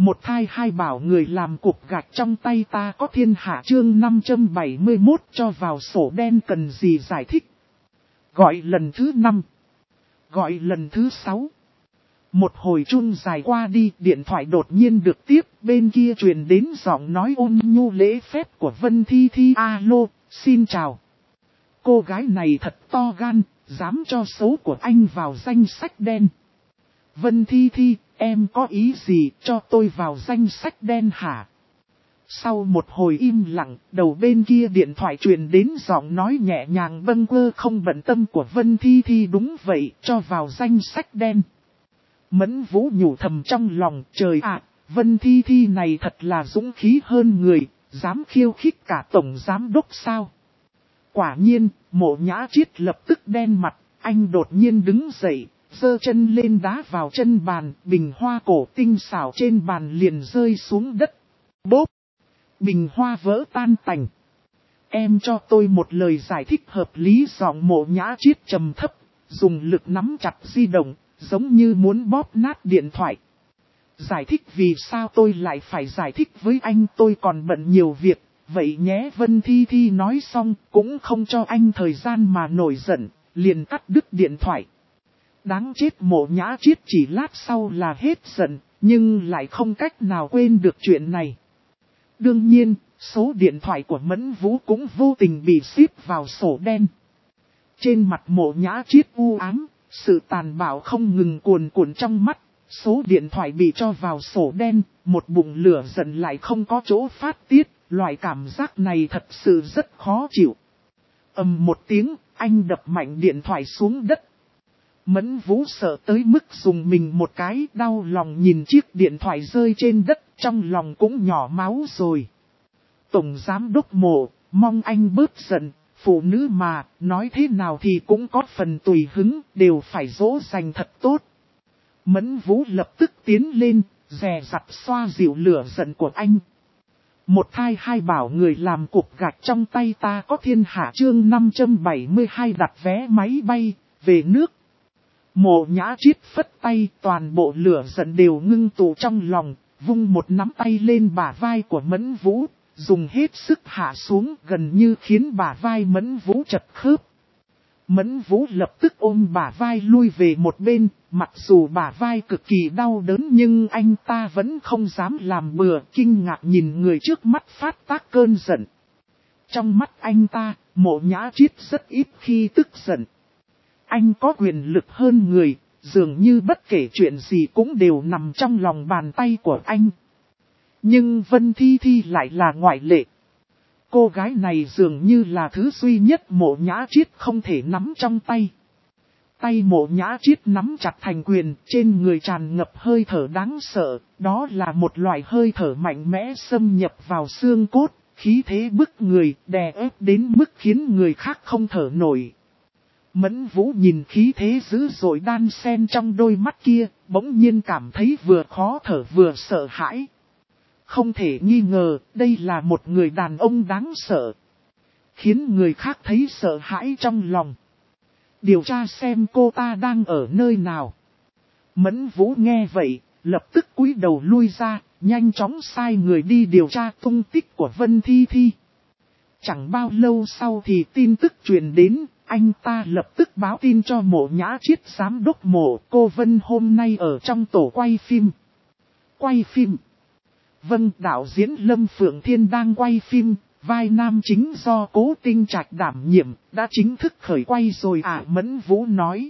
Một thai hai bảo người làm cục gạch trong tay ta có thiên hạ chương 571 cho vào sổ đen cần gì giải thích. Gọi lần thứ 5. Gọi lần thứ 6. Một hồi chuông dài qua đi, điện thoại đột nhiên được tiếp, bên kia truyền đến giọng nói ôn nhu lễ phép của Vân Thi Thi. Alo, xin chào. Cô gái này thật to gan, dám cho số của anh vào danh sách đen. Vân Thi Thi, em có ý gì cho tôi vào danh sách đen hả? Sau một hồi im lặng, đầu bên kia điện thoại truyền đến giọng nói nhẹ nhàng bâng quơ không bận tâm của Vân Thi Thi. Đúng vậy, cho vào danh sách đen. Mẫn Vũ nhủ thầm trong lòng, trời ạ, Vân Thi Thi này thật là dũng khí hơn người, dám khiêu khích cả tổng giám đốc sao? Quả nhiên, Mộ Nhã Triết lập tức đen mặt, anh đột nhiên đứng dậy, giơ chân lên đá vào chân bàn, bình hoa cổ tinh xảo trên bàn liền rơi xuống đất. Bốp! Bình hoa vỡ tan tành. Em cho tôi một lời giải thích hợp lý. Giọng Mộ Nhã Triết trầm thấp, dùng lực nắm chặt di động, giống như muốn bóp nát điện thoại. Giải thích vì sao tôi lại phải giải thích với anh, tôi còn bận nhiều việc, vậy nhé. Vân Thi Thi nói xong, cũng không cho anh thời gian mà nổi giận, liền cắt đứt điện thoại. Đáng chết, Mộ Nhã Triết chỉ lát sau là hết giận, nhưng lại không cách nào quên được chuyện này. Đương nhiên, số điện thoại của Mẫn Vũ cũng vô tình bị xếp vào sổ đen. Trên mặt Mộ Nhã Triết u ám, sự tàn bạo không ngừng cuồn cuộn trong mắt. Số điện thoại bị cho vào sổ đen, một bụng lửa giận lại không có chỗ phát tiết, loại cảm giác này thật sự rất khó chịu. Ầm một tiếng, anh đập mạnh điện thoại xuống đất. Mẫn Vũ sợ tới mức dùng mình một cái, đau lòng nhìn chiếc điện thoại rơi trên đất, trong lòng cũng nhỏ máu rồi. Tổng giám đốc Mộ, mong anh bớt giận, phụ nữ mà, nói thế nào thì cũng có phần tùy hứng, đều phải dỗ dành thật tốt. Mẫn Vũ lập tức tiến lên, dè dặt xoa dịu lửa giận của anh. Một thai hai bảo người làm cục gạch trong tay ta có thiên hạ chương 572 đặt vé máy bay, về nước. Mộ Nhã Triết phất tay, toàn bộ lửa giận đều ngưng tụ trong lòng, vung một nắm tay lên bả vai của Mẫn Vũ, dùng hết sức hạ xuống gần như khiến bả vai Mẫn Vũ chật khớp. Mẫn Vũ lập tức ôm bả vai lui về một bên, mặc dù bả vai cực kỳ đau đớn nhưng anh ta vẫn không dám làm bừa, kinh ngạc nhìn người trước mắt phát tác cơn giận. Trong mắt anh ta, Mộ Nhã Triết rất ít khi tức giận. Anh có quyền lực hơn người, dường như bất kể chuyện gì cũng đều nằm trong lòng bàn tay của anh. Nhưng Vân Thi Thi lại là ngoại lệ. Cô gái này dường như là thứ duy nhất Mộ Nhã Triết không thể nắm trong tay. Tay Mộ Nhã Triết nắm chặt thành quyền, trên người tràn ngập hơi thở đáng sợ, đó là một loại hơi thở mạnh mẽ xâm nhập vào xương cốt, khí thế bức người, đè ép đến mức khiến người khác không thở nổi. Mẫn Vũ nhìn khí thế dữ dội đan xen trong đôi mắt kia, bỗng nhiên cảm thấy vừa khó thở vừa sợ hãi. Không thể nghi ngờ, đây là một người đàn ông đáng sợ. Khiến người khác thấy sợ hãi trong lòng. Điều tra xem cô ta đang ở nơi nào. Mẫn Vũ nghe vậy, lập tức cúi đầu lui ra, nhanh chóng sai người đi điều tra tung tích của Vân Thi Thi. Chẳng bao lâu sau thì tin tức truyền đến, anh ta lập tức báo tin cho Mộ Nhã Triết giám đốc Mộ. Cô Vân hôm nay ở trong tổ quay phim. Quay phim? Vâng, đạo diễn Lâm Phượng Thiên đang quay phim, vai nam chính do Cố Tinh Trạch đảm nhiệm, đã chính thức khởi quay rồi à, Mẫn Vũ nói.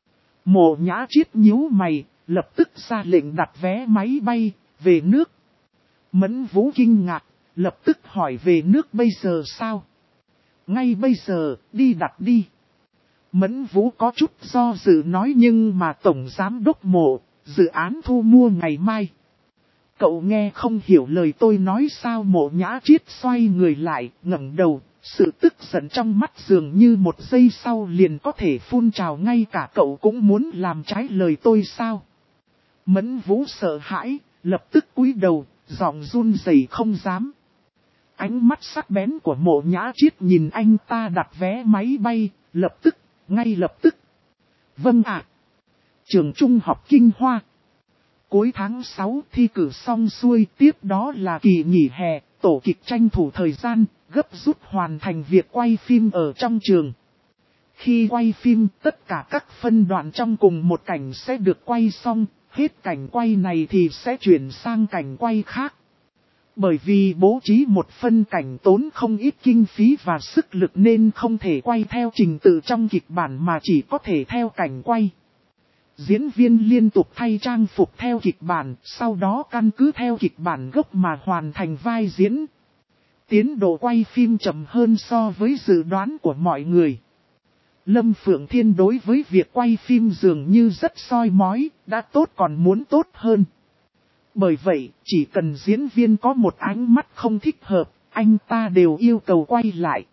Mộ Nhã Triết nhíu mày, lập tức ra lệnh đặt vé máy bay, về nước. Mẫn Vũ kinh ngạc, lập tức hỏi về nước bây giờ sao? Ngay bây giờ, đi đặt đi. Mẫn Vũ có chút do dự nói nhưng mà Tổng Giám đốc Mộ, dự án thu mua ngày mai. Cậu nghe không hiểu lời tôi nói sao? Mộ Nhã Triết xoay người lại, ngẩng đầu, sự tức giận trong mắt dường như một giây sau liền có thể phun trào, ngay cả cậu cũng muốn làm trái lời tôi sao? Mẫn Vũ sợ hãi, lập tức cúi đầu, giọng run rẩy không dám. Ánh mắt sắc bén của Mộ Nhã Triết nhìn anh ta đặt vé máy bay, lập tức, ngay lập tức. Vâng ạ. Trường Trung học Kinh Hoa. cuối tháng 6 thi cử xong xuôi, tiếp đó là kỳ nghỉ hè, tổ kịch tranh thủ thời gian, gấp rút hoàn thành việc quay phim ở trong trường. Khi quay phim, tất cả các phân đoạn trong cùng một cảnh sẽ được quay xong, hết cảnh quay này thì sẽ chuyển sang cảnh quay khác. Bởi vì bố trí một phân cảnh tốn không ít kinh phí và sức lực nên không thể quay theo trình tự trong kịch bản mà chỉ có thể theo cảnh quay. Diễn viên liên tục thay trang phục theo kịch bản, sau đó căn cứ theo kịch bản gốc mà hoàn thành vai diễn. Tiến độ quay phim chậm hơn so với dự đoán của mọi người. Lâm Phượng Thiên đối với việc quay phim dường như rất soi mói, đã tốt còn muốn tốt hơn. Bởi vậy, chỉ cần diễn viên có một ánh mắt không thích hợp, anh ta đều yêu cầu quay lại.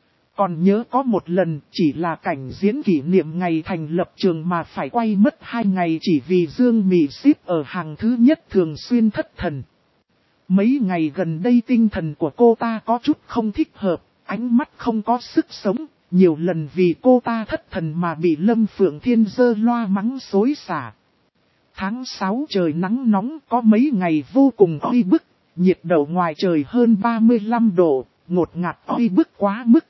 Còn nhớ có một lần chỉ là cảnh diễn kỷ niệm ngày thành lập trường mà phải quay mất 2 ngày chỉ vì Dương Mị xếp ở hàng thứ nhất thường xuyên thất thần. Mấy ngày gần đây tinh thần của cô ta có chút không thích hợp, ánh mắt không có sức sống, nhiều lần vì cô ta thất thần mà bị Lâm Phượng Thiên giơ loa mắng xối xả. Tháng 6 trời nắng nóng, có mấy ngày vô cùng oi bức, nhiệt độ ngoài trời hơn 35 độ, ngột ngạt oi bức quá mức.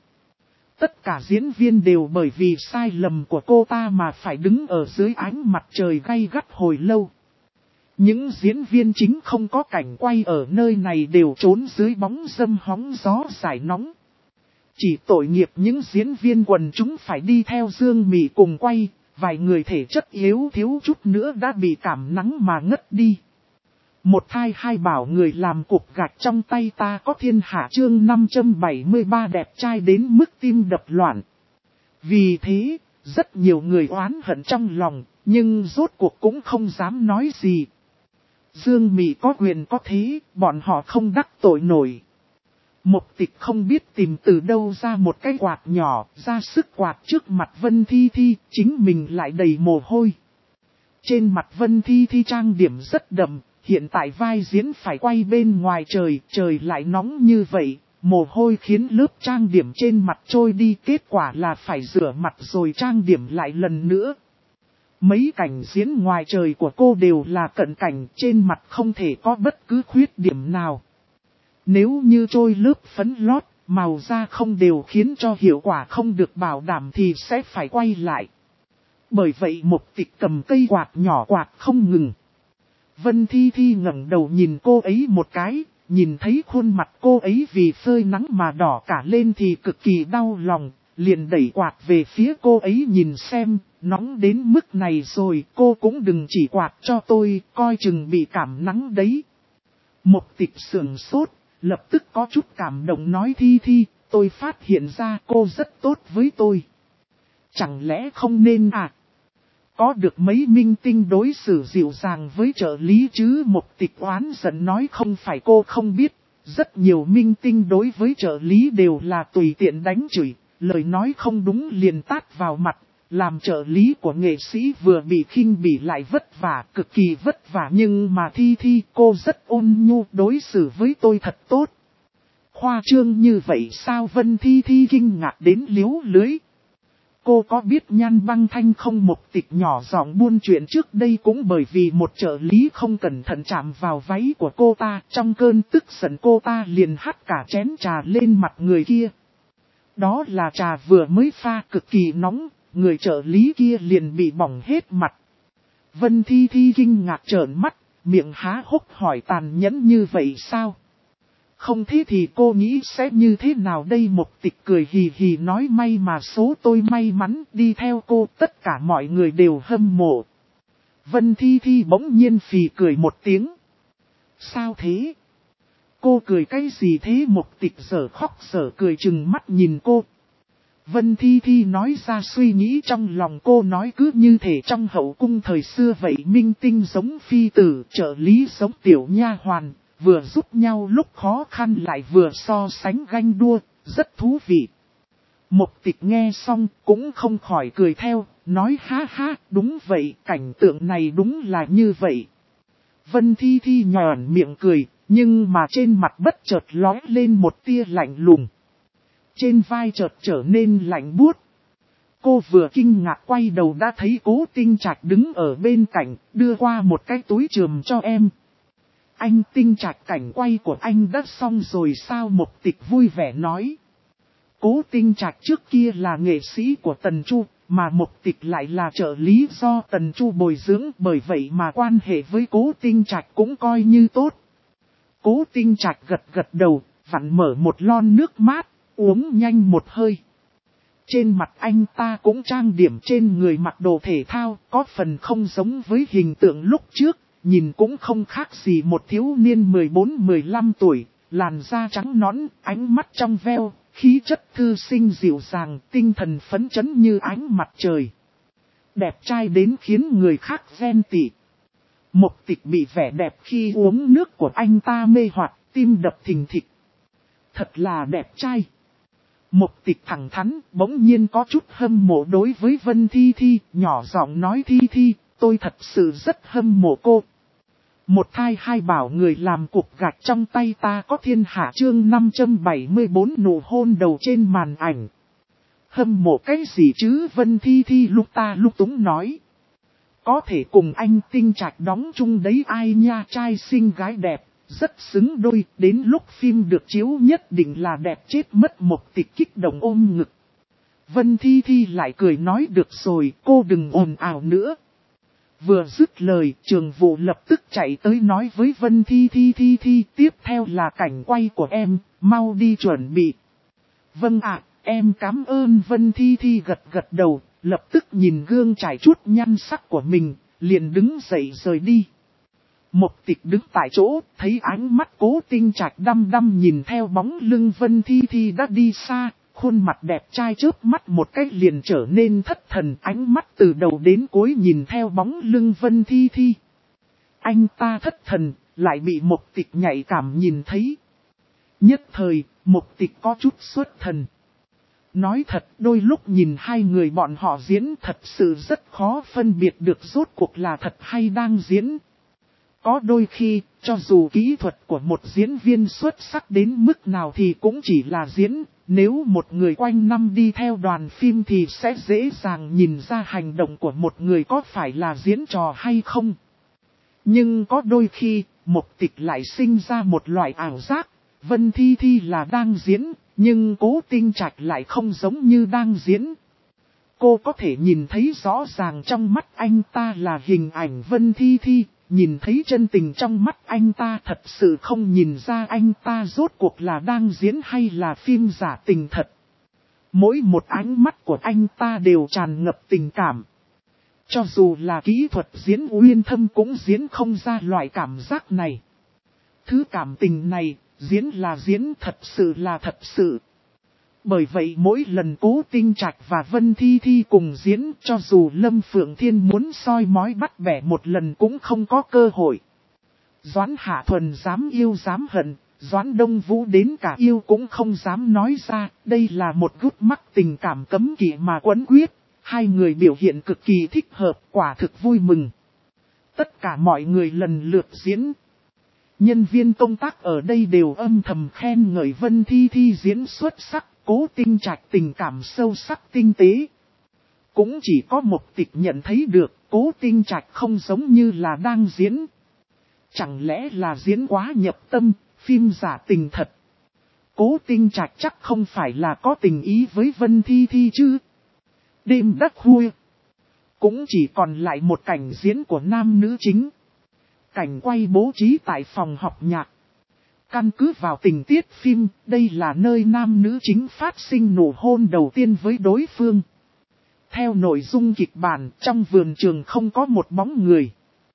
Tất cả diễn viên đều bởi vì sai lầm của cô ta mà phải đứng ở dưới ánh mặt trời gay gắt hồi lâu. Những diễn viên chính không có cảnh quay ở nơi này đều trốn dưới bóng râm hóng gió giải nóng. Chỉ tội nghiệp những diễn viên quần chúng phải đi theo Dương Mị cùng quay, vài người thể chất yếu thiếu chút nữa đã bị cảm nắng mà ngất đi. Một thai hai bảo người làm cục gạch trong tay ta có thiên hạ chương 573 đẹp trai đến mức tim đập loạn. Vì thế, rất nhiều người oán hận trong lòng, nhưng rốt cuộc cũng không dám nói gì. Dương Mị có quyền có thế, bọn họ không đắc tội nổi. Mục Tịch không biết tìm từ đâu ra một cái quạt nhỏ, ra sức quạt trước mặt Vân Thi Thi, chính mình lại đầy mồ hôi. Trên mặt Vân Thi Thi trang điểm rất đậm, hiện tại vai diễn phải quay bên ngoài trời, trời lại nóng như vậy, mồ hôi khiến lớp trang điểm trên mặt trôi đi, kết quả là phải rửa mặt rồi trang điểm lại lần nữa. Mấy cảnh diễn ngoài trời của cô đều là cận cảnh, trên mặt không thể có bất cứ khuyết điểm nào. Nếu như trôi lớp phấn lót, màu da không đều khiến cho hiệu quả không được bảo đảm thì sẽ phải quay lại. Bởi vậy Mục Tịch cầm cây quạt nhỏ quạt không ngừng. Vân Thi Thi ngẩng đầu nhìn cô ấy một cái, nhìn thấy khuôn mặt cô ấy vì phơi nắng mà đỏ cả lên thì cực kỳ đau lòng, liền đẩy quạt về phía cô ấy nhìn xem, nóng đến mức này rồi cô cũng đừng chỉ quạt cho tôi, coi chừng bị cảm nắng đấy. Mục Tịch sườn sốt, lập tức có chút cảm động nói Thi Thi, tôi phát hiện ra cô rất tốt với tôi. Chẳng lẽ không nên à? Có được mấy minh tinh đối xử dịu dàng với trợ lý chứ? Mục Tịch oán giận nói không phải cô không biết, rất nhiều minh tinh đối với trợ lý đều là tùy tiện đánh chửi, lời nói không đúng liền tát vào mặt, làm trợ lý của nghệ sĩ vừa bị khinh bỉ lại vất vả, cực kỳ vất vả, nhưng mà Thi Thi cô rất ôn nhu đối xử với tôi thật tốt. Khoa trương như vậy sao? Vân Thi Thi kinh ngạc đến liếu lưới. Cô có biết Nhan Băng Thanh không? Mục Tịch nhỏ giọng buôn chuyện trước đây cũng bởi vì một trợ lý không cẩn thận chạm vào váy của cô ta, trong cơn tức giận cô ta liền hắt cả chén trà lên mặt người kia. Đó là trà vừa mới pha cực kỳ nóng, người trợ lý kia liền bị bỏng hết mặt. Vân Thi Thi kinh ngạc trợn mắt, miệng há hốc hỏi tàn nhẫn như vậy sao? Không thế thì cô nghĩ sẽ như thế nào đây? Mục Tịch cười hì hì nói may mà số tôi may mắn đi theo cô, tất cả mọi người đều hâm mộ. Vân Thi Thi bỗng nhiên phì cười một tiếng. Sao thế? Cô cười cái gì thế? Mục Tịch sở khóc sở cười chừng mắt nhìn cô. Vân Thi Thi nói ra suy nghĩ trong lòng cô, nói cứ như thể trong hậu cung thời xưa vậy, minh tinh giống phi tử, trợ lý giống tiểu nha hoàn, vừa giúp nhau lúc khó khăn lại vừa so sánh ganh đua, rất thú vị. Mục Tịch nghe xong cũng không khỏi cười theo, nói ha ha, đúng vậy, cảnh tượng này đúng là như vậy. Vân Thi Thi nhòn miệng cười, nhưng mà trên mặt bất chợt lóe lên một tia lạnh lùng. Trên vai chợt trở nên lạnh buốt. Cô vừa kinh ngạc quay đầu đã thấy Cố Tinh Trạch đứng ở bên cạnh, đưa qua một cái túi chườm cho em. Anh Tinh Trạch, cảnh quay của anh đã xong rồi sao? Mục Tịch vui vẻ nói. Cố Tinh Trạch trước kia là nghệ sĩ của Tần Chu, mà Mục Tịch lại là trợ lý do Tần Chu bồi dưỡng, bởi vậy mà quan hệ với Cố Tinh Trạch cũng coi như tốt. Cố Tinh Trạch gật gật đầu, vặn mở một lon nước mát, uống nhanh một hơi. Trên mặt anh ta cũng trang điểm, trên người mặc đồ thể thao, có phần không giống với hình tượng lúc trước, nhìn cũng không khác gì một thiếu niên 14-15 tuổi, làn da trắng nõn, ánh mắt trong veo, khí chất thư sinh dịu dàng, tinh thần phấn chấn như ánh mặt trời. Đẹp trai đến khiến người khác ghen tị. Mục Tịch bị vẻ đẹp khi uống nước của anh ta mê hoặc, tim đập thình thịch. Thật là đẹp trai. Mục Tịch thẳng thắn, bỗng nhiên có chút hâm mộ đối với Vân Thi Thi, nhỏ giọng nói: Thi Thi, tôi thật sự rất hâm mộ cô. Một thai hai bảo người làm cục gạch trong tay ta có thiên hạ. Chương 574 nụ hôn đầu trên màn ảnh. Hâm mộ cái gì chứ? Vân Thi Thi lúc ta lúc túng nói. Có thể cùng anh Tinh Trạch đóng chung đấy ai nha, trai xinh gái đẹp, rất xứng đôi, đến lúc phim được chiếu nhất định là đẹp chết mất. Mục Tịch kích động ôm ngực. Vân Thi Thi lại cười nói: được rồi, cô đừng ồn ào nữa. Vừa dứt lời, Trường Vụ lập tức chạy tới nói với Vân Thi Thi, tiếp theo là cảnh quay của em, mau đi chuẩn bị. Vâng ạ, em cảm ơn. Vân Thi Thi gật gật đầu, lập tức nhìn gương trải chút nhan sắc của mình, liền đứng dậy rời đi. Mục Tịch đứng tại chỗ, thấy ánh mắt Cố Tinh Trạch đăm đăm nhìn theo bóng lưng Vân Thi Thi đã đi xa, khuôn mặt đẹp trai chớp mắt một cái liền trở nên thất thần, ánh mắt từ đầu đến cuối nhìn theo bóng lưng Vân Thi Thi. Anh ta thất thần, lại bị Mục Tịch nhạy cảm nhìn thấy. Nhất thời, Mục Tịch có chút xuất thần. Nói thật, đôi lúc nhìn hai người bọn họ diễn thật sự rất khó phân biệt được rốt cuộc là thật hay đang diễn. Có đôi khi, cho dù kỹ thuật của một diễn viên xuất sắc đến mức nào thì cũng chỉ là diễn, nếu một người quanh năm đi theo đoàn phim thì sẽ dễ dàng nhìn ra hành động của một người có phải là diễn trò hay không. Nhưng có đôi khi, Mục Tịch lại sinh ra một loại ảo giác, Vân Thi Thi là đang diễn, nhưng Cố Tinh Trạch lại không giống như đang diễn. Cô có thể nhìn thấy rõ ràng trong mắt anh ta là hình ảnh Vân Thi Thi. Nhìn thấy chân tình trong mắt anh ta, thật sự không nhìn ra anh ta rốt cuộc là đang diễn hay là phim giả tình thật. Mỗi một ánh mắt của anh ta đều tràn ngập tình cảm. Cho dù là kỹ thuật diễn uyên thâm cũng diễn không ra loại cảm giác này. Thứ cảm tình này, diễn là diễn, thật sự là thật sự. Bởi vậy mỗi lần Cố Tinh Trạch và Vân Thi Thi cùng diễn, cho dù Lâm Phượng Thiên muốn soi mói bắt bẻ một lần cũng không có cơ hội. Doãn Hạ Thuần dám yêu dám hận, Doãn Đông Vũ đến cả yêu cũng không dám nói ra, đây là một gút mắc tình cảm cấm kỵ mà quấn quyết. Hai người biểu hiện cực kỳ thích hợp, quả thực vui mừng. Tất cả mọi người lần lượt diễn. Nhân viên công tác ở đây đều âm thầm khen ngợi Vân Thi Thi diễn xuất sắc. Cố Tinh Trạch tình cảm sâu sắc tinh tế. Cũng chỉ có Mục Tịch nhận thấy được, Cố Tinh Trạch không giống như là đang diễn. Chẳng lẽ là diễn quá nhập tâm, phim giả tình thật. Cố Tinh Trạch chắc không phải là có tình ý với Vân Thi Thi chứ. Đêm đắc khuya. Cũng chỉ còn lại một cảnh diễn của nam nữ chính. Cảnh quay bố trí tại phòng học nhạc. Căn cứ vào tình tiết phim, đây là nơi nam nữ chính phát sinh nụ hôn đầu tiên với đối phương. Theo nội dung kịch bản, trong vườn trường không có một bóng người.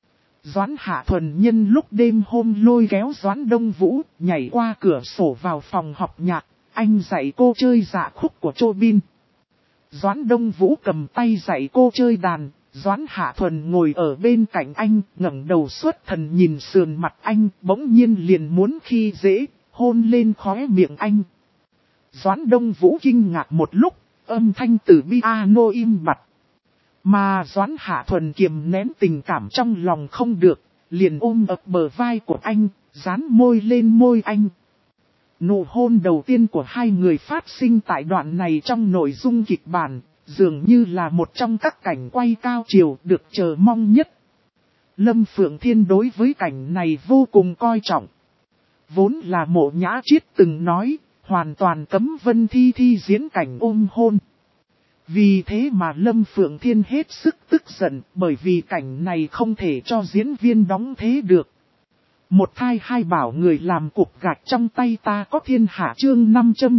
Doãn Hạ Thuần nhân lúc đêm hôm lôi kéo Doãn Đông Vũ, nhảy qua cửa sổ vào phòng học nhạc, anh dạy cô chơi dạ khúc của Chô Bin. Doãn Đông Vũ cầm tay dạy cô chơi đàn. Doãn Hạ Thuần ngồi ở bên cạnh anh, ngẩng đầu xuất thần nhìn sườn mặt anh, bỗng nhiên liền muốn khi dễ, hôn lên khóe miệng anh. Doãn Đông Vũ kinh ngạc một lúc, âm thanh từ piano im bặt. Mà Doãn Hạ Thuần kiềm nén tình cảm trong lòng không được, liền ôm ập bờ vai của anh, dán môi lên môi anh. Nụ hôn đầu tiên của hai người phát sinh tại đoạn này trong nội dung kịch bản. dường như là một trong các cảnh quay cao chiều được chờ mong nhất. Lâm Phượng Thiên đối với cảnh này vô cùng coi trọng. Vốn là Mộ Nhã Chiết từng nói, hoàn toàn cấm Vân Thi Thi diễn cảnh ôm hôn. Vì thế mà Lâm Phượng Thiên hết sức tức giận, bởi vì cảnh này không thể cho diễn viên đóng thế được. Một thai hai bảo người làm cục gạch trong tay ta có thiên hạ chương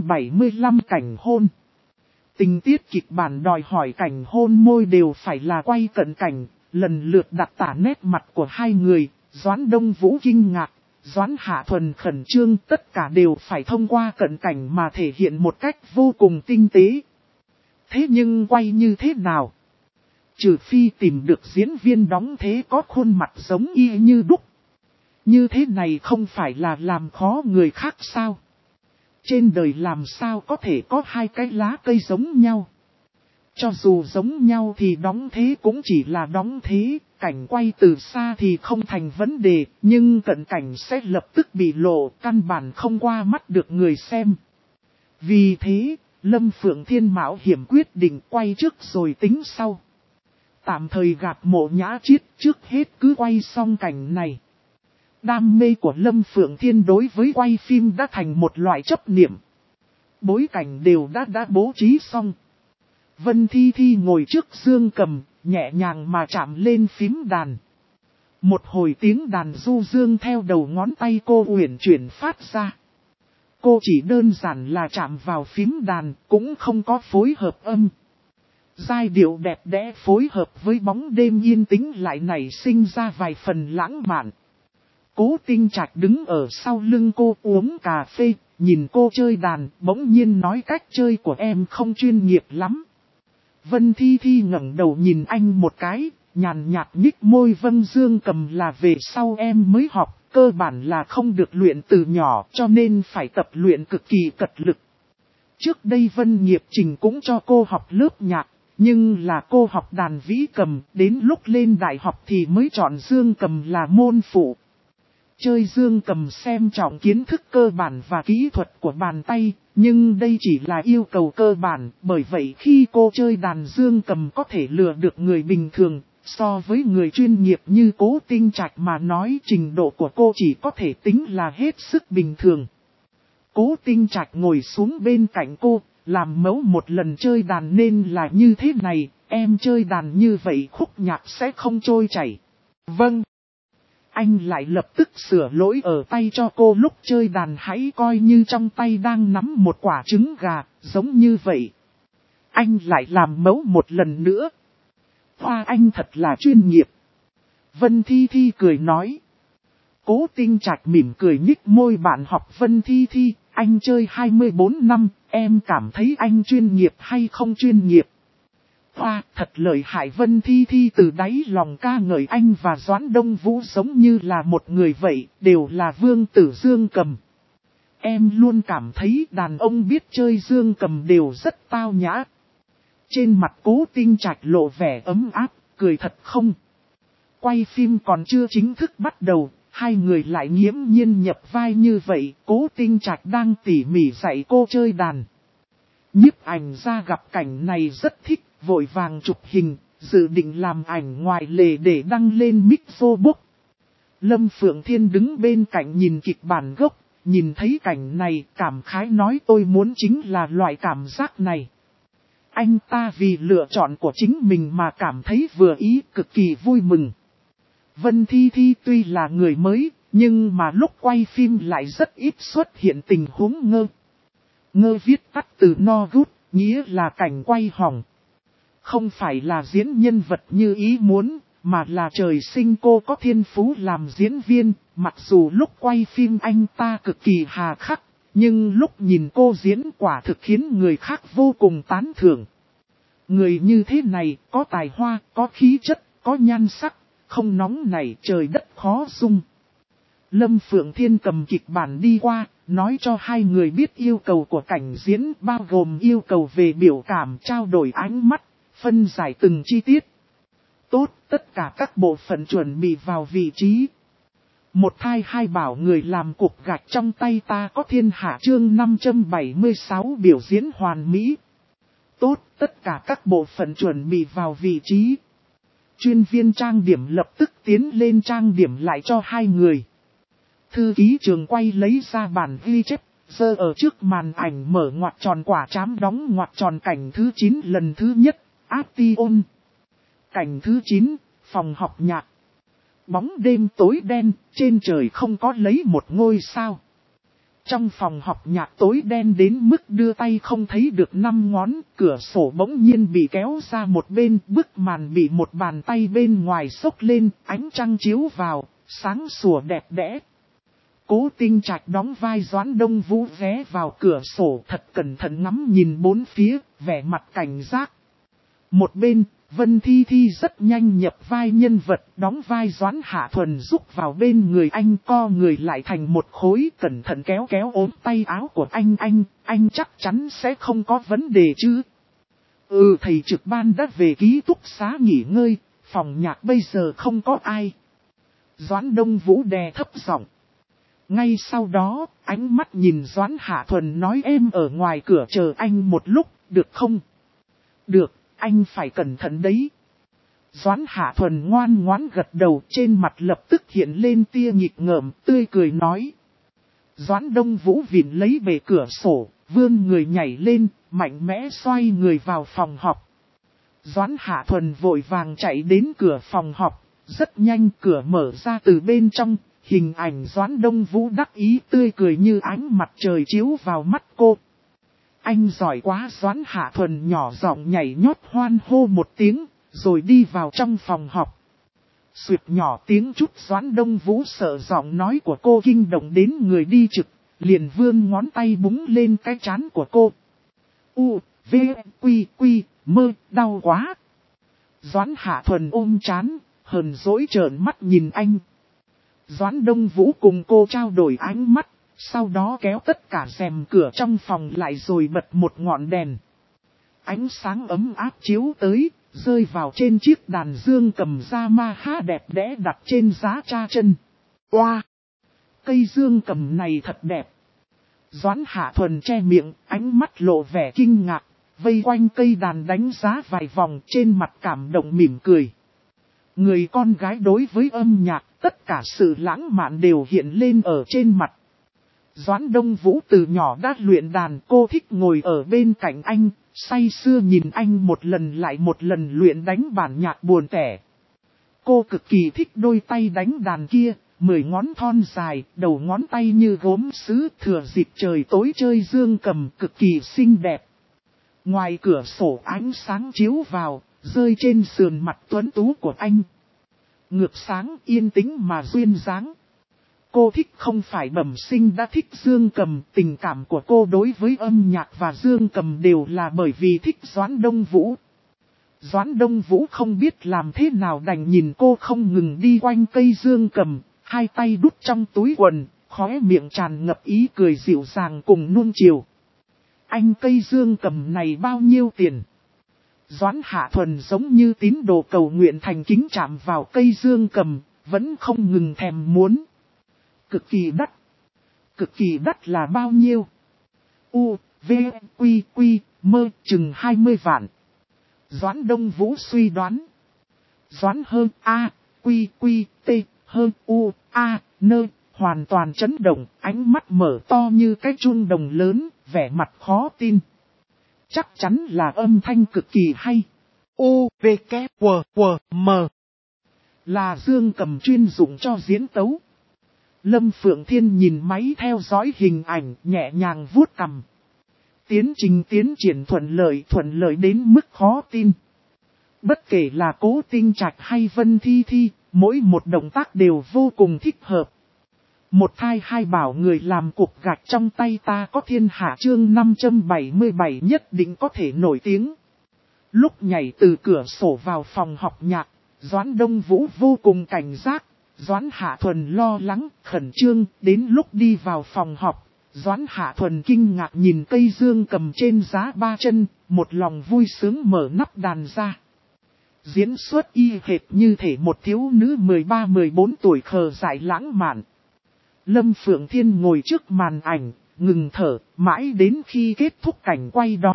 575 cảnh hôn. Tình tiết kịch bản đòi hỏi cảnh hôn môi đều phải là quay cận cảnh, lần lượt đặt tả nét mặt của hai người, Doãn Đông Vũ kinh ngạc, Doãn Hạ Thuần khẩn trương, tất cả đều phải thông qua cận cảnh mà thể hiện một cách vô cùng tinh tế. Thế nhưng quay như thế nào? Trừ phi tìm được diễn viên đóng thế có khuôn mặt giống y như đúc. Như thế này không phải là làm khó người khác sao? Trên đời làm sao có thể có hai cái lá cây giống nhau? Cho dù giống nhau thì đóng thế cũng chỉ là đóng thế, cảnh quay từ xa thì không thành vấn đề, nhưng cận cảnh sẽ lập tức bị lộ, căn bản không qua mắt được người xem. Vì thế, Lâm Phượng Thiên mạo hiểm quyết định quay trước rồi tính sau. Tạm thời gạt Mộ Nhã Chiết, trước hết cứ quay xong cảnh này. Đam mê của Lâm Phượng Thiên đối với quay phim đã thành một loại chấp niệm. Bối cảnh đều đã bố trí xong. Vân Thi Thi ngồi trước dương cầm, nhẹ nhàng mà chạm lên phím đàn. Một hồi tiếng đàn du dương theo đầu ngón tay cô uyển chuyển phát ra. Cô chỉ đơn giản là chạm vào phím đàn, cũng không có phối hợp âm. Giai điệu đẹp đẽ phối hợp với bóng đêm yên tĩnh lại nảy sinh ra vài phần lãng mạn. Cố Tinh Trạch đứng ở sau lưng cô uống cà phê, nhìn cô chơi đàn, bỗng nhiên nói cách chơi của em không chuyên nghiệp lắm. Vân Thi Thi ngẩng đầu nhìn anh một cái, nhàn nhạt nhích môi. Vân Dương cầm là về sau em mới học, cơ bản là không được luyện từ nhỏ cho nên phải tập luyện cực kỳ cật lực. Trước đây Vân Nghiệp Trình cũng cho cô học lớp nhạc, nhưng là cô học đàn vĩ cầm, đến lúc lên đại học thì mới chọn dương cầm là môn phụ. Chơi dương cầm xem trọng kiến thức cơ bản và kỹ thuật của bàn tay, nhưng đây chỉ là yêu cầu cơ bản, bởi vậy khi cô chơi đàn dương cầm có thể lừa được người bình thường, so với người chuyên nghiệp như Cố Tinh Trạch mà nói trình độ của cô chỉ có thể tính là hết sức bình thường. Cố Tinh Trạch ngồi xuống bên cạnh cô, làm mẫu một lần chơi đàn nên là như thế này, em chơi đàn như vậy khúc nhạc sẽ không trôi chảy. Vâng. Anh lại lập tức sửa lỗi ở tay cho cô, lúc chơi đàn hãy coi như trong tay đang nắm một quả trứng gà, giống như vậy. Anh lại làm mẫu một lần nữa. Hoa anh thật là chuyên nghiệp. Vân Thi Thi cười nói. Cố Tinh Trạch mỉm cười nhích môi. Bạn học Vân Thi Thi, anh chơi 24 năm, em cảm thấy anh chuyên nghiệp hay không chuyên nghiệp? Hoa, thật lợi hại. Vân Thi Thi từ đáy lòng ca ngợi anh và Doãn Đông Vũ giống như là một người vậy, đều là vương tử dương cầm. Em luôn cảm thấy đàn ông biết chơi dương cầm đều rất tao nhã. Trên mặt Cố Tinh Trạch lộ vẻ ấm áp, cười thật không? Quay phim còn chưa chính thức bắt đầu, hai người lại nghiễm nhiên nhập vai như vậy. Cố Tinh Trạch đang tỉ mỉ dạy cô chơi đàn. Nhiếp ảnh ra gặp cảnh này rất thích, vội vàng chụp hình, dự định làm ảnh ngoài lề để đăng lên Mixobook. Lâm Phượng Thiên đứng bên cạnh nhìn kịch bản gốc, nhìn thấy cảnh này cảm khái nói tôi muốn chính là loại cảm giác này. Anh ta vì lựa chọn của chính mình mà cảm thấy vừa ý, cực kỳ vui mừng. Vân Thi Thi tuy là người mới, nhưng mà lúc quay phim lại rất ít xuất hiện tình huống ngơ. Ngơ viết tắt từ no good, nghĩa là cảnh quay hỏng. Không phải là diễn nhân vật như ý muốn, mà là trời sinh cô có thiên phú làm diễn viên. Mặc dù lúc quay phim anh ta cực kỳ hà khắc, nhưng lúc nhìn cô diễn quả thực khiến người khác vô cùng tán thưởng. Người như thế này, có tài hoa, có khí chất, có nhan sắc, không nóng nảy trời đất khó dung. Lâm Phượng Thiên cầm kịch bản đi qua, nói cho hai người biết yêu cầu của cảnh diễn, bao gồm yêu cầu về biểu cảm, trao đổi ánh mắt, phân giải từng chi tiết. Tốt, tất cả các bộ phận chuẩn bị vào vị trí. Một thai hai bảo người làm cục gạch trong tay ta có thiên hạ chương 576 biểu diễn hoàn mỹ. Tốt, tất cả các bộ phận chuẩn bị vào vị trí. Chuyên viên trang điểm lập tức tiến lên trang điểm lại cho hai người. Thư ký trường quay lấy ra bản ghi chép, giơ ở trước màn ảnh mở ngoặc tròn quả trám đóng ngoặc tròn cảnh thứ 9 lần thứ nhất, Action. Cảnh thứ 9, phòng học nhạc. Bóng đêm tối đen, trên trời không có lấy một ngôi sao. Trong phòng học nhạc tối đen đến mức đưa tay không thấy được 5 ngón, cửa sổ bỗng nhiên bị kéo ra một bên, bức màn bị một bàn tay bên ngoài xốc lên, ánh trăng chiếu vào, sáng sủa đẹp đẽ. Cố Tinh Trạch đóng vai Doãn Đông Vũ ghé vào cửa sổ thật cẩn thận ngắm nhìn bốn phía, vẻ mặt cảnh giác. Một bên, Vân Thi Thi rất nhanh nhập vai nhân vật, đóng vai Doãn Hạ Thuần rúc vào bên người anh, co người lại thành một khối, cẩn thận kéo kéo ốm tay áo của anh chắc chắn sẽ không có vấn đề chứ. Thầy trực ban đã về ký túc xá nghỉ ngơi, phòng nhạc bây giờ không có ai. Doãn Đông Vũ đè thấp giọng. Ngay sau đó, ánh mắt nhìn Doãn Hạ Thuần nói em ở ngoài cửa chờ anh một lúc, được không? Được, anh phải cẩn thận đấy. Doãn Hạ Thuần ngoan ngoãn gật đầu, trên mặt lập tức hiện lên tia nghịch ngợm, tươi cười nói. Doãn Đông Vũ vịn lấy bề cửa sổ, vươn người nhảy lên, mạnh mẽ xoay người vào phòng học. Doãn Hạ Thuần vội vàng chạy đến cửa phòng học, rất nhanh cửa mở ra từ bên trong. Hình ảnh Doãn Đông Vũ đắc ý tươi cười như ánh mặt trời chiếu vào mắt cô. Anh giỏi quá, Doãn Hạ Thuần nhỏ giọng nhảy nhót hoan hô một tiếng, rồi đi vào trong phòng học. Xuyệt nhỏ tiếng chút, Doãn Đông Vũ sợ giọng nói của cô kinh động đến người đi trực, liền vươn ngón tay búng lên cái trán của cô. V, Quy, mơ, đau quá. Doãn Hạ Thuần ôm trán, hờn dỗi trợn mắt nhìn anh. Doãn Đông Vũ cùng cô trao đổi ánh mắt, sau đó kéo tất cả rèm cửa trong phòng lại rồi bật một ngọn đèn. Ánh sáng ấm áp chiếu tới, rơi vào trên chiếc đàn dương cầm Yamaha đẹp đẽ đặt trên giá cha chân. Oa! Cây dương cầm này thật đẹp. Doãn Hạ Thuần che miệng, ánh mắt lộ vẻ kinh ngạc, vây quanh cây đàn đánh giá vài vòng, trên mặt cảm động mỉm cười. Người con gái đối với âm nhạc, tất cả sự lãng mạn đều hiện lên ở trên mặt. Doãn Đông Vũ từ nhỏ đã luyện đàn, cô thích ngồi ở bên cạnh anh, say sưa nhìn anh một lần lại một lần luyện đánh bản nhạc buồn tẻ. Cô cực kỳ thích đôi tay đánh đàn kia, 10 ngón thon dài, đầu ngón tay như gốm sứ, thừa dịp trời tối chơi dương cầm cực kỳ xinh đẹp. Ngoài cửa sổ ánh sáng chiếu vào, rơi trên sườn mặt tuấn tú của anh. Ngược sáng yên tĩnh mà duyên dáng. Cô thích không phải bẩm sinh đã thích dương cầm, tình cảm của cô đối với âm nhạc và dương cầm đều là bởi vì thích Doãn Đông Vũ. Doãn Đông Vũ không biết làm thế nào đành nhìn cô không ngừng đi quanh cây dương cầm, hai tay đút trong túi quần, khóe miệng tràn ngập ý cười dịu dàng cùng nuông chiều. Anh, cây dương cầm này bao nhiêu tiền? Doãn Hạ Thuần giống như tín đồ cầu nguyện thành kính chạm vào cây dương cầm, vẫn không ngừng thèm muốn. Cực kỳ đắt. Cực kỳ đắt là bao nhiêu? V, Quy, mơ, chừng 20 vạn. Doãn Đông Vũ suy đoán. Doãn hơn Quy, T, hơn Nơ, hoàn toàn chấn động, ánh mắt mở to như cái chuông đồng lớn, vẻ mặt khó tin. Chắc chắn là âm thanh cực kỳ hay. V, K, W, M. Là dương cầm chuyên dụng cho diễn tấu. Lâm Phượng Thiên nhìn máy theo dõi hình ảnh, nhẹ nhàng vuốt cằm. Tiến trình tiến triển thuận lợi đến mức khó tin. Bất kể là Cố Tinh Trạch hay Vân Thi Thi, mỗi một động tác đều vô cùng thích hợp. Một thai hai bảo người làm cục gạch trong tay ta có thiên hạ chương 577 nhất định có thể nổi tiếng. Lúc nhảy từ cửa sổ vào phòng học nhạc, Doãn Đông Vũ vô cùng cảnh giác, Doãn Hạ Thuần lo lắng, khẩn trương, đến lúc đi vào phòng học, Doãn Hạ Thuần kinh ngạc nhìn cây dương cầm trên giá ba chân, một lòng vui sướng mở nắp đàn ra. Diễn xuất y hệt như thể một thiếu nữ 13-14 tuổi khờ dại lãng mạn. Lâm Phượng Thiên ngồi trước màn ảnh, ngừng thở, mãi đến khi kết thúc cảnh quay đó,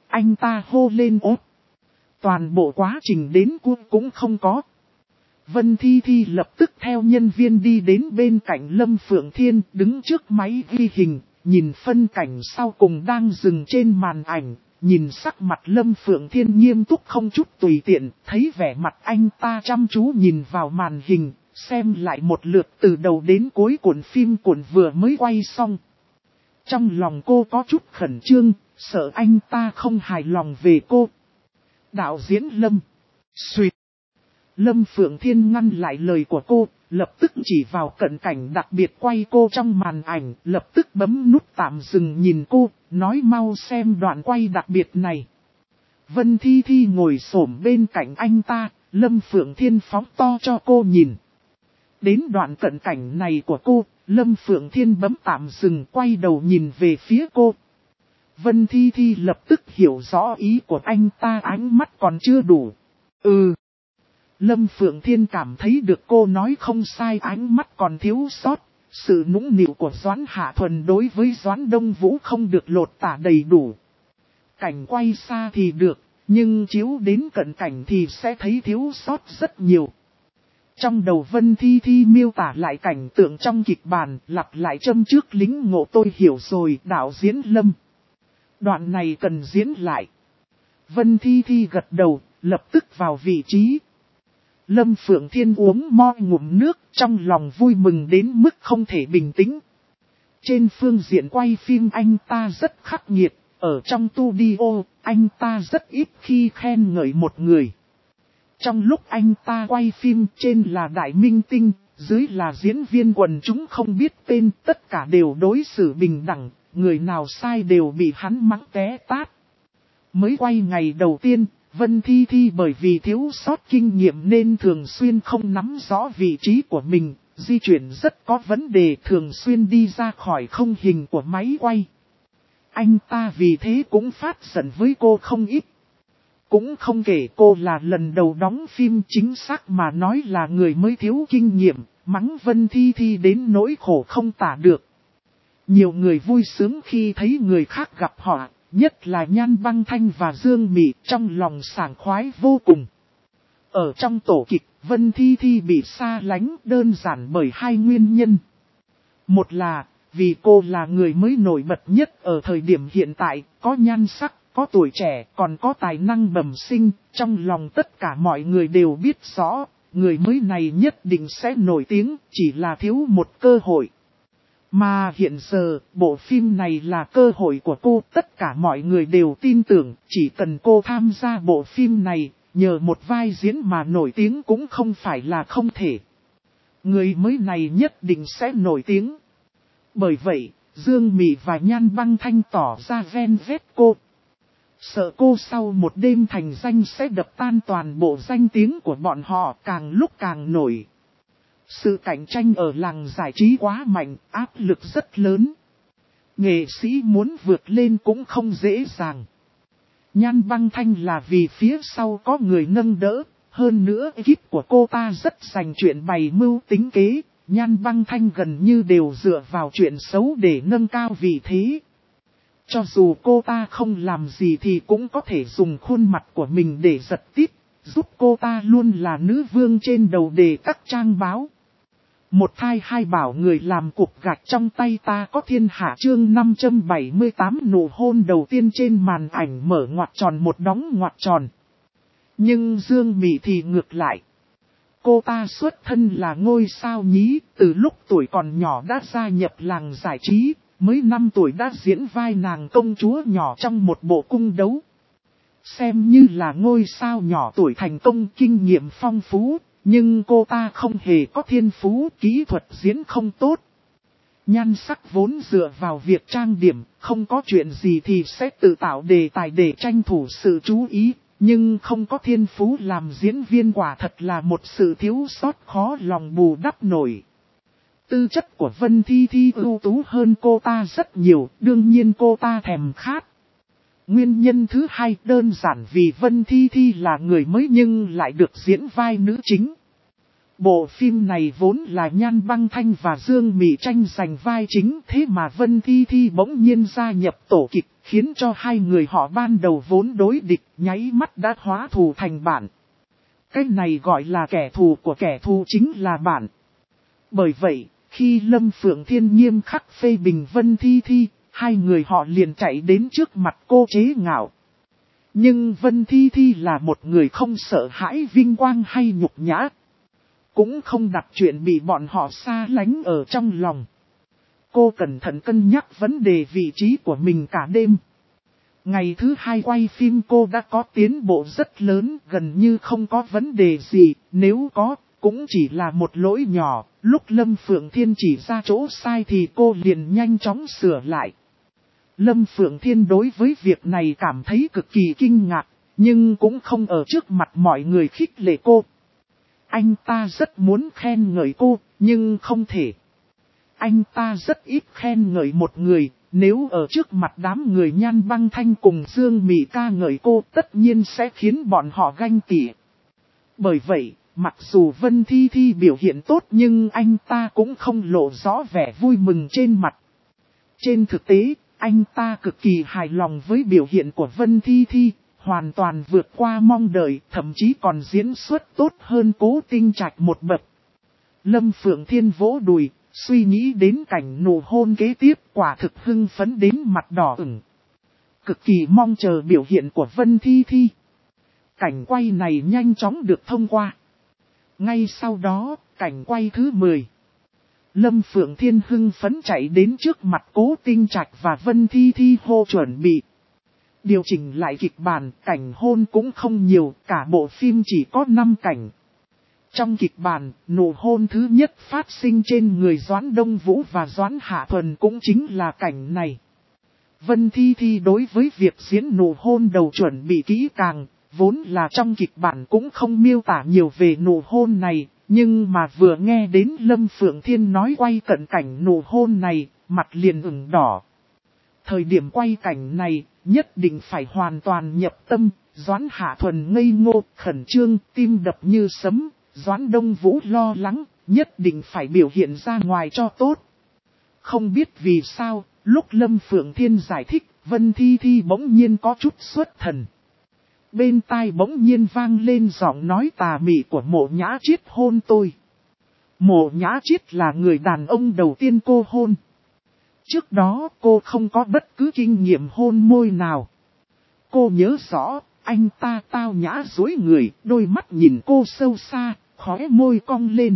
Anh ta hô lên ốp. Toàn bộ quá trình đến cuối cũng không có. Vân Thi Thi lập tức theo nhân viên đi đến bên cạnh Lâm Phượng Thiên, đứng trước máy ghi hình, nhìn phân cảnh sau cùng đang dừng trên màn ảnh, nhìn sắc mặt Lâm Phượng Thiên nghiêm túc không chút tùy tiện, thấy vẻ mặt anh ta chăm chú nhìn vào màn hình, xem lại một lượt từ đầu đến cuối cuộn phim cuộn vừa mới quay xong. Trong lòng cô có chút khẩn trương, sợ anh ta không hài lòng về cô. Đạo diễn Lâm. Xuyệt. Lâm Phượng Thiên ngăn lại lời của cô, lập tức chỉ vào cận cảnh đặc biệt quay cô trong màn ảnh, lập tức bấm nút tạm dừng nhìn cô, nói mau xem đoạn quay đặc biệt này. Vân Thi Thi ngồi xổm bên cạnh anh ta, Lâm Phượng Thiên phóng to cho cô nhìn. Đến đoạn cận cảnh này của cô, Lâm Phượng Thiên bấm tạm dừng quay đầu nhìn về phía cô. Vân Thi Thi lập tức hiểu rõ ý của anh ta, ánh mắt còn chưa đủ. Lâm Phượng Thiên cảm thấy được cô nói không sai, ánh mắt còn thiếu sót. Sự nũng nịu của Doãn Hạ Thuần đối với Doãn Đông Vũ không được lột tả đầy đủ. Cảnh quay xa thì được, nhưng chiếu đến cận cảnh thì sẽ thấy thiếu sót rất nhiều. Trong đầu Vân Thi Thi miêu tả lại cảnh tượng trong kịch bản, lặp lại châm trước lính ngộ tôi hiểu rồi, đạo diễn Lâm. Đoạn này cần diễn lại. Vân Thi Thi gật đầu, lập tức vào vị trí. Lâm Phượng Thiên uống mo ngụm nước, trong lòng vui mừng đến mức không thể bình tĩnh. Trên phương diện quay phim anh ta rất khắc nghiệt, ở trong studio, anh ta rất ít khi khen ngợi một người. Trong lúc anh ta quay phim, trên là đại minh tinh, dưới là diễn viên quần chúng không biết tên, tất cả đều đối xử bình đẳng, người nào sai đều bị hắn mắng té tát. Mới quay ngày đầu tiên, Vân Thi Thi bởi vì thiếu sót kinh nghiệm nên thường xuyên không nắm rõ vị trí của mình, di chuyển rất có vấn đề, thường xuyên đi ra khỏi không hình của máy quay. Anh ta vì thế cũng phát giận với cô không ít. Cũng không kể cô là lần đầu đóng phim, chính xác mà nói là người mới thiếu kinh nghiệm, mắng Vân Thi Thi đến nỗi khổ không tả được. Nhiều người vui sướng khi thấy người khác gặp họ, nhất là Nhan Băng Thanh và Dương Mị, trong lòng sảng khoái vô cùng. Ở trong tổ kịch, Vân Thi Thi bị xa lánh đơn giản bởi hai nguyên nhân. Một là, vì cô là người mới nổi bật nhất ở thời điểm hiện tại, có nhan sắc, có tuổi trẻ, còn có tài năng bẩm sinh, trong lòng tất cả mọi người đều biết rõ, người mới này nhất định sẽ nổi tiếng, chỉ là thiếu một cơ hội. Mà hiện giờ, bộ phim này là cơ hội của cô, tất cả mọi người đều tin tưởng, chỉ cần cô tham gia bộ phim này, nhờ một vai diễn mà nổi tiếng cũng không phải là không thể. Người mới này nhất định sẽ nổi tiếng. Bởi vậy, Dương Mị và Nhan Băng Thanh tỏ ra ven vét cô. Sợ cô sau một đêm thành danh sẽ đập tan toàn bộ danh tiếng của bọn họ, càng lúc càng nổi. Sự cạnh tranh ở làng giải trí quá mạnh, áp lực rất lớn. Nghệ sĩ muốn vượt lên cũng không dễ dàng. Nhan Băng Thanh là vì phía sau có người nâng đỡ, hơn nữa ekip của cô ta rất dành chuyện bày mưu tính kế. Nhan Băng Thanh gần như đều dựa vào chuyện xấu để nâng cao vị thế. Cho dù cô ta không làm gì thì cũng có thể dùng khuôn mặt của mình để giật tít, giúp cô ta luôn là nữ vương trên đầu đề các trang báo. Một thai hai bảo người làm cục gạch trong tay ta có thiên hạ, chương 578 nụ hôn đầu tiên trên màn ảnh mở ngoặc tròn một đóng ngoặc tròn. Nhưng Dương Mị thì ngược lại. Cô ta xuất thân là ngôi sao nhí, từ lúc tuổi còn nhỏ đã gia nhập làng giải trí, mới 5 tuổi đã diễn vai nàng công chúa nhỏ trong một bộ cung đấu. Xem như là ngôi sao nhỏ tuổi thành công, kinh nghiệm phong phú, nhưng cô ta không hề có thiên phú, kỹ thuật diễn không tốt. Nhan sắc vốn dựa vào việc trang điểm, không có chuyện gì thì sẽ tự tạo đề tài để tranh thủ sự chú ý. Nhưng không có thiên phú làm diễn viên quả thật là một sự thiếu sót khó lòng bù đắp nổi. Tư chất của Vân Thi Thi ưu tú hơn cô ta rất nhiều, đương nhiên cô ta thèm khát. Nguyên nhân thứ hai đơn giản vì Vân Thi Thi là người mới nhưng lại được diễn vai nữ chính. Bộ phim này vốn là Nhan Băng Thanh và Dương Mị tranh giành vai chính, thế mà Vân Thi Thi bỗng nhiên gia nhập tổ kịch, khiến cho hai người họ ban đầu vốn đối địch, nháy mắt đã hóa thù thành bạn. Cái này gọi là kẻ thù của kẻ thù chính là bạn. Bởi vậy, khi Lâm Phượng Thiên nghiêm khắc phê bình Vân Thi Thi, hai người họ liền chạy đến trước mặt cô chế ngạo. Nhưng Vân Thi Thi là một người không sợ hãi vinh quang hay nhục nhã. Cũng không đặt chuyện bị bọn họ xa lánh ở trong lòng. Cô cẩn thận cân nhắc vấn đề vị trí của mình cả đêm. Ngày thứ hai quay phim cô đã có tiến bộ rất lớn, gần như không có vấn đề gì, nếu có, cũng chỉ là một lỗi nhỏ. Lúc Lâm Phượng Thiên chỉ ra chỗ sai thì cô liền nhanh chóng sửa lại. Lâm Phượng Thiên đối với việc này cảm thấy cực kỳ kinh ngạc, nhưng cũng không ở trước mặt mọi người khích lệ cô. Anh ta rất muốn khen ngợi cô, nhưng không thể. Anh ta rất ít khen ngợi một người, nếu ở trước mặt đám người Nhan Băng Thanh cùng Dương Mị ca ngợi cô tất nhiên sẽ khiến bọn họ ganh tị. Bởi vậy, mặc dù Vân Thi Thi biểu hiện tốt nhưng anh ta cũng không lộ rõ vẻ vui mừng trên mặt. Trên thực tế, anh ta cực kỳ hài lòng với biểu hiện của Vân Thi Thi, hoàn toàn vượt qua mong đợi, thậm chí còn diễn xuất tốt hơn Cố Tinh Trạch một bậc. Lâm Phượng Thiên vỗ đùi, suy nghĩ đến cảnh nụ hôn kế tiếp, quả thực hưng phấn đến mặt đỏ ửng. Cực kỳ mong chờ biểu hiện của Vân Thi Thi. Cảnh quay này nhanh chóng được thông qua. Ngay sau đó, cảnh quay thứ 10. Lâm Phượng Thiên hưng phấn chạy đến trước mặt Cố Tinh Trạch và Vân Thi Thi hô chuẩn bị. Điều chỉnh lại kịch bản, cảnh hôn cũng không nhiều, cả bộ phim chỉ có 5 cảnh. Trong kịch bản, nụ hôn thứ nhất phát sinh trên người Doãn Đông Vũ và Doãn Hạ Thuần cũng chính là cảnh này. Vân Thi Thi đối với việc diễn nụ hôn đầu chuẩn bị kỹ càng, vốn là trong kịch bản cũng không miêu tả nhiều về nụ hôn này, nhưng mà vừa nghe đến Lâm Phượng Thiên nói quay cận cảnh nụ hôn này, mặt liền ửng đỏ. Thời điểm quay cảnh này, nhất định phải hoàn toàn nhập tâm, Doãn Hạ Thuần ngây ngô, khẩn trương, tim đập như sấm, Doãn Đông Vũ lo lắng, nhất định phải biểu hiện ra ngoài cho tốt. Không biết vì sao, lúc Lâm Phượng Thiên giải thích, Vân Thi Thi bỗng nhiên có chút xuất thần. Bên tai bỗng nhiên vang lên giọng nói tà mị của Mộ Nhã Chiết hôn tôi. Mộ Nhã Chiết là người đàn ông đầu tiên cô hôn. Trước đó cô không có bất cứ kinh nghiệm hôn môi nào. Cô nhớ rõ, anh ta tao nhã dối người, đôi mắt nhìn cô sâu xa, khóe môi cong lên.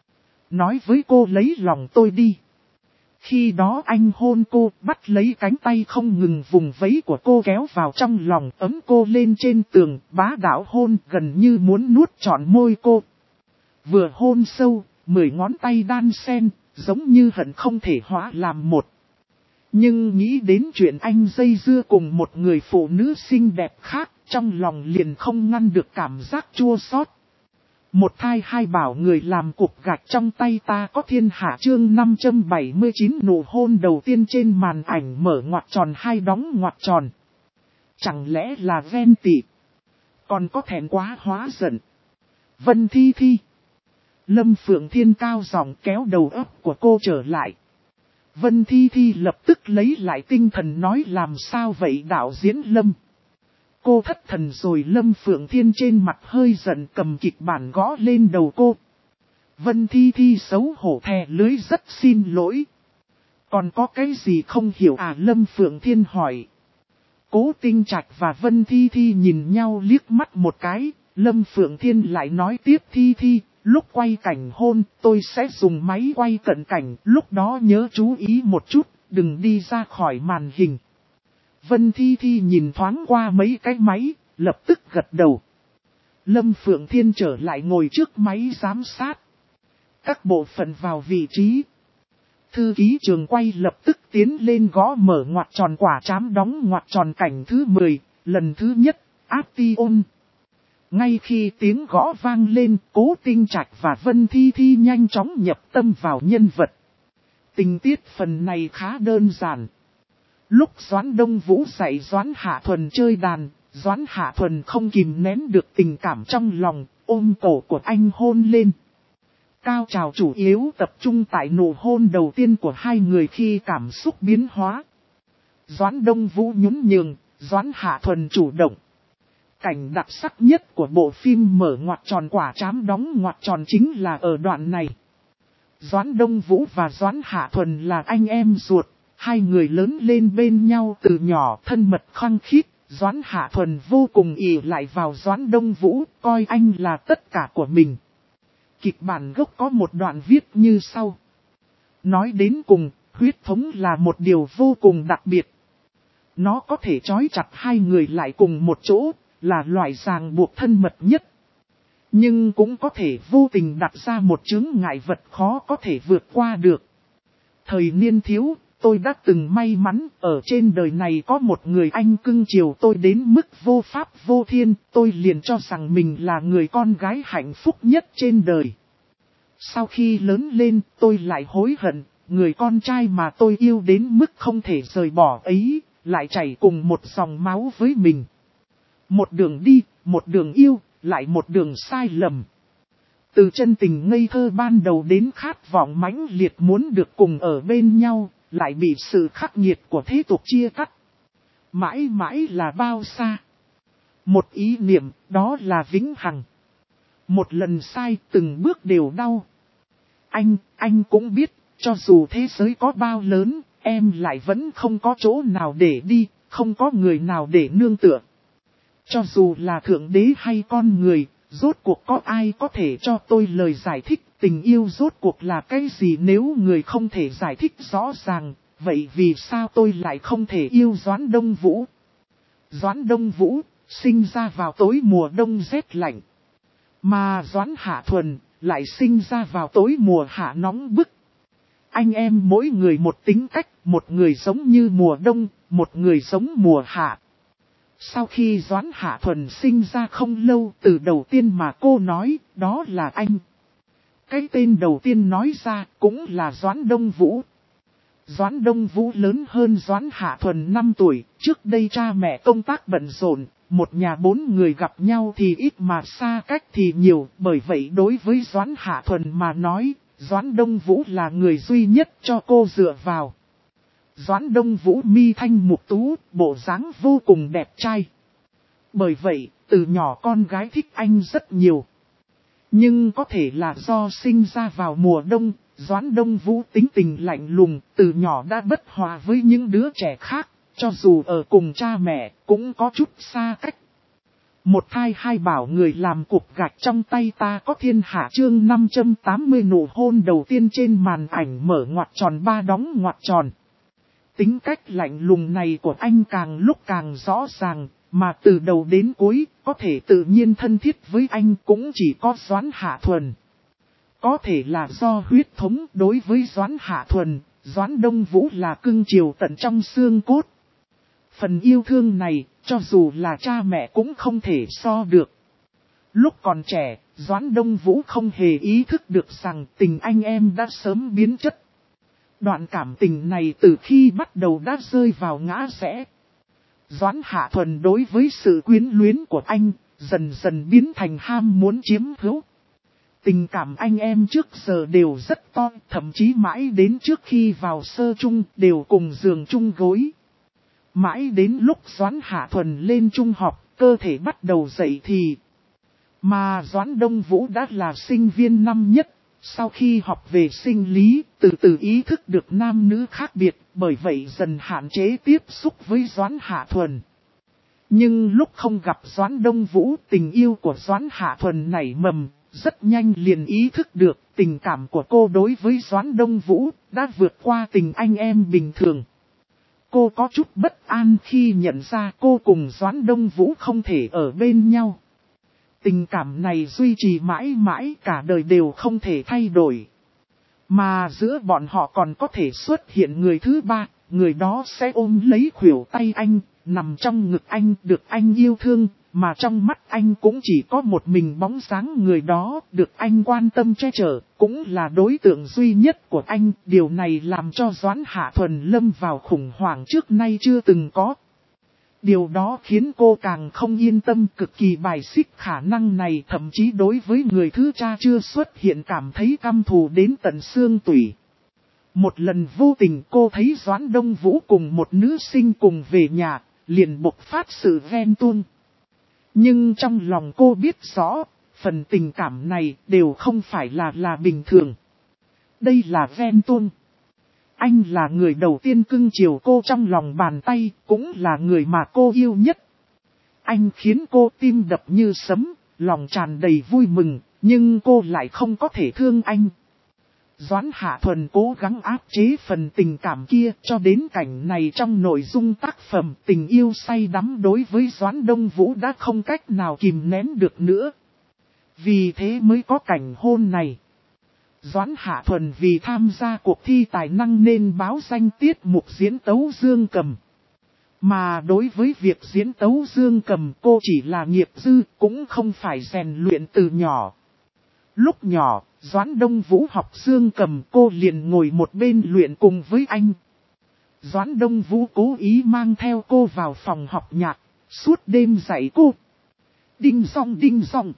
Nói với cô lấy lòng tôi đi. Khi đó anh hôn cô, bắt lấy cánh tay không ngừng vùng vẫy của cô kéo vào trong lòng, ấm cô lên trên tường, bá đạo hôn gần như muốn nuốt trọn môi cô. Vừa hôn sâu, 10 ngón tay đan xen, giống như hận không thể hóa làm một. Nhưng nghĩ đến chuyện anh dây dưa cùng một người phụ nữ xinh đẹp khác, trong lòng liền không ngăn được cảm giác chua xót. Một thai hai bảo người làm cục gạch trong tay ta có thiên hạ chương 579 nụ hôn đầu tiên trên màn ảnh mở ngoặc tròn hai đóng ngoặc tròn. Chẳng lẽ là ghen tị? Còn có thẹn quá hóa giận. Vân Thi Thi. Lâm Phượng Thiên cao giọng kéo đầu óc của cô trở lại. Vân Thi Thi lập tức lấy lại tinh thần nói làm sao vậy đạo diễn Lâm. Cô thất thần rồi. Lâm Phượng Thiên trên mặt hơi giận cầm kịch bản gõ lên đầu cô. Vân Thi Thi xấu hổ thè lưới rất xin lỗi. Còn có cái gì không hiểu à? Lâm Phượng Thiên hỏi. Cố Tinh Trạch và Vân Thi Thi nhìn nhau liếc mắt một cái. Lâm Phượng Thiên lại nói tiếp Thi Thi. Lúc quay cảnh hôn, tôi sẽ dùng máy quay cận cảnh, lúc đó nhớ chú ý một chút, đừng đi ra khỏi màn hình. Vân Thi Thi nhìn thoáng qua mấy cái máy, lập tức gật đầu. Lâm Phượng Thiên trở lại ngồi trước máy giám sát. Các bộ phận vào vị trí. Thư ký trường quay lập tức tiến lên gõ mở ngoặc tròn quả trám đóng ngoặc tròn cảnh thứ 10, lần thứ nhất, Action. Ngay khi tiếng gõ vang lên, Cố Tinh Trạch và Vân Thi Thi nhanh chóng nhập tâm vào nhân vật. Tình tiết phần này khá đơn giản. Lúc Doãn Đông Vũ dạy Doãn Hạ Thuần chơi đàn, Doãn Hạ Thuần không kìm nén được tình cảm trong lòng, ôm cổ của anh hôn lên. Cao trào chủ yếu tập trung tại nụ hôn đầu tiên của hai người khi cảm xúc biến hóa. Doãn Đông Vũ nhún nhường, Doãn Hạ Thuần chủ động. Cảnh đặc sắc nhất của bộ phim mở ngoặc tròn quả trám đóng ngoặc tròn chính là ở đoạn này. Doãn Đông Vũ và Doãn Hạ Thuần là anh em ruột, hai người lớn lên bên nhau từ nhỏ thân mật khăng khít. Doãn Hạ Thuần vô cùng ỷ lại vào Doãn Đông Vũ, coi anh là tất cả của mình. Kịch bản gốc có một đoạn viết như sau. Nói đến cùng, huyết thống là một điều vô cùng đặc biệt. Nó có thể trói chặt hai người lại cùng một chỗ, là loại ràng buộc thân mật nhất. Nhưng cũng có thể vô tình đặt ra một chướng ngại vật khó có thể vượt qua được. Thời niên thiếu, tôi đã từng may mắn ở trên đời này có một người anh cưng chiều tôi đến mức vô pháp vô thiên, tôi liền cho rằng mình là người con gái hạnh phúc nhất trên đời. Sau khi lớn lên, tôi lại hối hận, người con trai mà tôi yêu đến mức không thể rời bỏ ấy, lại chảy cùng một dòng máu với mình. Một đường đi, một đường yêu, lại một đường sai lầm. Từ chân tình ngây thơ ban đầu đến khát vọng mãnh liệt muốn được cùng ở bên nhau, lại bị sự khắc nghiệt của thế tục chia cắt. Mãi mãi là bao xa. Một ý niệm, đó là vĩnh hằng. Một lần sai, từng bước đều đau. Anh cũng biết, cho dù thế giới có bao lớn, em lại vẫn không có chỗ nào để đi, không có người nào để nương tựa. Cho dù là thượng đế hay con người, rốt cuộc có ai có thể cho tôi lời giải thích tình yêu rốt cuộc là cái gì nếu người không thể giải thích rõ ràng, vậy vì sao tôi lại không thể yêu Doãn Đông Vũ? Doãn Đông Vũ, sinh ra vào tối mùa đông rét lạnh. Mà Doãn Hạ Thuần, lại sinh ra vào tối mùa hạ nóng bức. Anh em mỗi người một tính cách, một người giống như mùa đông, một người giống mùa hạ. Sau khi Doãn Hạ Thuần sinh ra không lâu, từ đầu tiên mà cô nói, đó là anh. Cái tên đầu tiên nói ra, cũng là Doãn Đông Vũ. Doãn Đông Vũ lớn hơn Doãn Hạ Thuần 5 tuổi, trước đây cha mẹ công tác bận rộn, một nhà 4 người gặp nhau thì ít mà xa cách thì nhiều, bởi vậy đối với Doãn Hạ Thuần mà nói, Doãn Đông Vũ là người duy nhất cho cô dựa vào. Doãn Đông Vũ mi thanh mục tú, bộ dáng vô cùng đẹp trai. Bởi vậy, từ nhỏ con gái thích anh rất nhiều. Nhưng có thể là do sinh ra vào mùa đông, Doãn Đông Vũ tính tình lạnh lùng, từ nhỏ đã bất hòa với những đứa trẻ khác, cho dù ở cùng cha mẹ, cũng có chút xa cách. Một thai hai bảo người làm cục gạch trong tay ta có thiên hạ chương 580 nụ hôn đầu tiên trên màn ảnh mở ngoặc tròn 3 đóng ngoặc tròn. Tính cách lạnh lùng này của anh càng lúc càng rõ ràng, mà từ đầu đến cuối, có thể tự nhiên thân thiết với anh cũng chỉ có Doãn Hạ Thuần. Có thể là do huyết thống đối với Doãn Hạ Thuần, Doãn Đông Vũ là cưng chiều tận trong xương cốt. Phần yêu thương này, cho dù là cha mẹ cũng không thể so được. Lúc còn trẻ, Doãn Đông Vũ không hề ý thức được rằng tình anh em đã sớm biến chất. Đoạn cảm tình này từ khi bắt đầu đã rơi vào ngã rẽ. Doãn Hạ Thuần đối với sự quyến luyến của anh, dần dần biến thành ham muốn chiếm hữu. Tình cảm anh em trước giờ đều rất to, thậm chí mãi đến trước khi vào sơ chung đều cùng giường chung gối. Mãi đến lúc Doãn Hạ Thuần lên trung học, cơ thể bắt đầu dậy thì. Mà Doãn Đông Vũ đã là sinh viên năm nhất, sau khi học về sinh lý, từ từ ý thức được nam nữ khác biệt, bởi vậy dần hạn chế tiếp xúc với Doãn Hạ Thuần. Nhưng lúc không gặp Doãn Đông Vũ, tình yêu của Doãn Hạ Thuần nảy mầm, rất nhanh liền ý thức được tình cảm của cô đối với Doãn Đông Vũ đã vượt qua tình anh em bình thường. Cô có chút bất an khi nhận ra cô cùng Doãn Đông Vũ không thể ở bên nhau. Tình cảm này duy trì mãi mãi cả đời đều không thể thay đổi. Mà giữa bọn họ còn có thể xuất hiện người thứ ba, người đó sẽ ôm lấy khuỷu tay anh, nằm trong ngực anh, được anh yêu thương, mà trong mắt anh cũng chỉ có một mình bóng dáng người đó, được anh quan tâm che chở, cũng là đối tượng duy nhất của anh. Điều này làm cho Doãn Hạ Thuần lâm vào khủng hoảng trước nay chưa từng có. Điều đó khiến cô càng không yên tâm, cực kỳ bài xích khả năng này, thậm chí đối với người thứ cha chưa xuất hiện cảm thấy căm thù đến tận xương tủy. Một lần vô tình cô thấy Doãn Đông Vũ cùng một nữ sinh cùng về nhà, liền bộc phát sự ghen tuông. Nhưng trong lòng cô biết rõ, phần tình cảm này đều không phải là bình thường. Đây là ghen tuông. Anh là người đầu tiên cưng chiều cô trong lòng bàn tay, cũng là người mà cô yêu nhất. Anh khiến cô tim đập như sấm, lòng tràn đầy vui mừng, nhưng cô lại không có thể thương anh. Doãn Hạ Thuần cố gắng áp chế phần tình cảm kia, cho đến cảnh này trong nội dung tác phẩm tình yêu say đắm đối với Doãn Đông Vũ đã không cách nào kìm nén được nữa. Vì thế mới có cảnh hôn này. Doãn Hạ Thuần vì tham gia cuộc thi tài năng nên báo danh tiết mục diễn tấu dương cầm. Mà đối với việc diễn tấu dương cầm cô chỉ là nghiệp dư, cũng không phải rèn luyện từ nhỏ. Lúc nhỏ, Doãn Đông Vũ học dương cầm, cô liền ngồi một bên luyện cùng với anh. Doãn Đông Vũ cố ý mang theo cô vào phòng học nhạc, suốt đêm dạy cô. Đinh dong.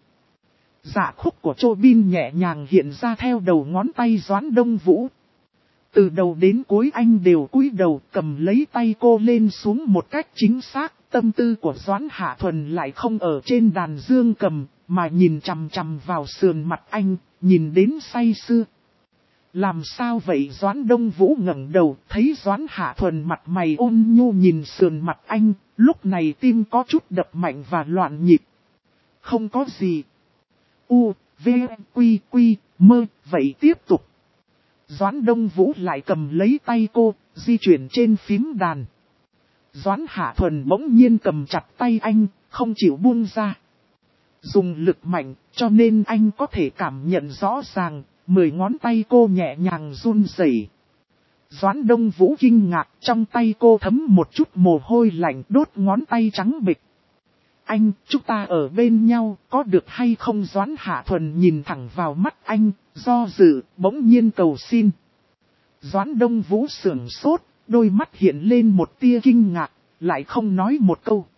Dạ khúc của Châu Bin nhẹ nhàng hiện ra theo đầu ngón tay Doãn Đông Vũ. Từ đầu đến cuối anh đều cúi đầu cầm lấy tay cô lên xuống một cách chính xác. Tâm tư của Doãn Hạ Thuần lại không ở trên đàn dương cầm, mà nhìn chằm chằm vào sườn mặt anh, nhìn đến say sưa. Làm sao vậy? Doãn Đông Vũ ngẩng đầu, thấy Doãn Hạ Thuần mặt mày ôn nhu nhìn sườn mặt anh, lúc này tim có chút đập mạnh và loạn nhịp. Không có gì. U, V, Quy, Mơ, vậy tiếp tục. Doãn Đông Vũ lại cầm lấy tay cô, di chuyển trên phím đàn. Doãn Hạ Thuần bỗng nhiên cầm chặt tay anh, không chịu buông ra. Dùng lực mạnh, cho nên anh có thể cảm nhận rõ ràng, 10 ngón tay cô nhẹ nhàng run rẩy. Doãn Đông Vũ kinh ngạc, trong tay cô thấm một chút mồ hôi lạnh, đốt ngón tay trắng bệch. Anh, chúng ta ở bên nhau, có được hay không? Doãn Hạ Thuần nhìn thẳng vào mắt anh, do dự, bỗng nhiên cầu xin. Doãn Đông Vũ sửng sốt, đôi mắt hiện lên một tia kinh ngạc, lại không nói một câu.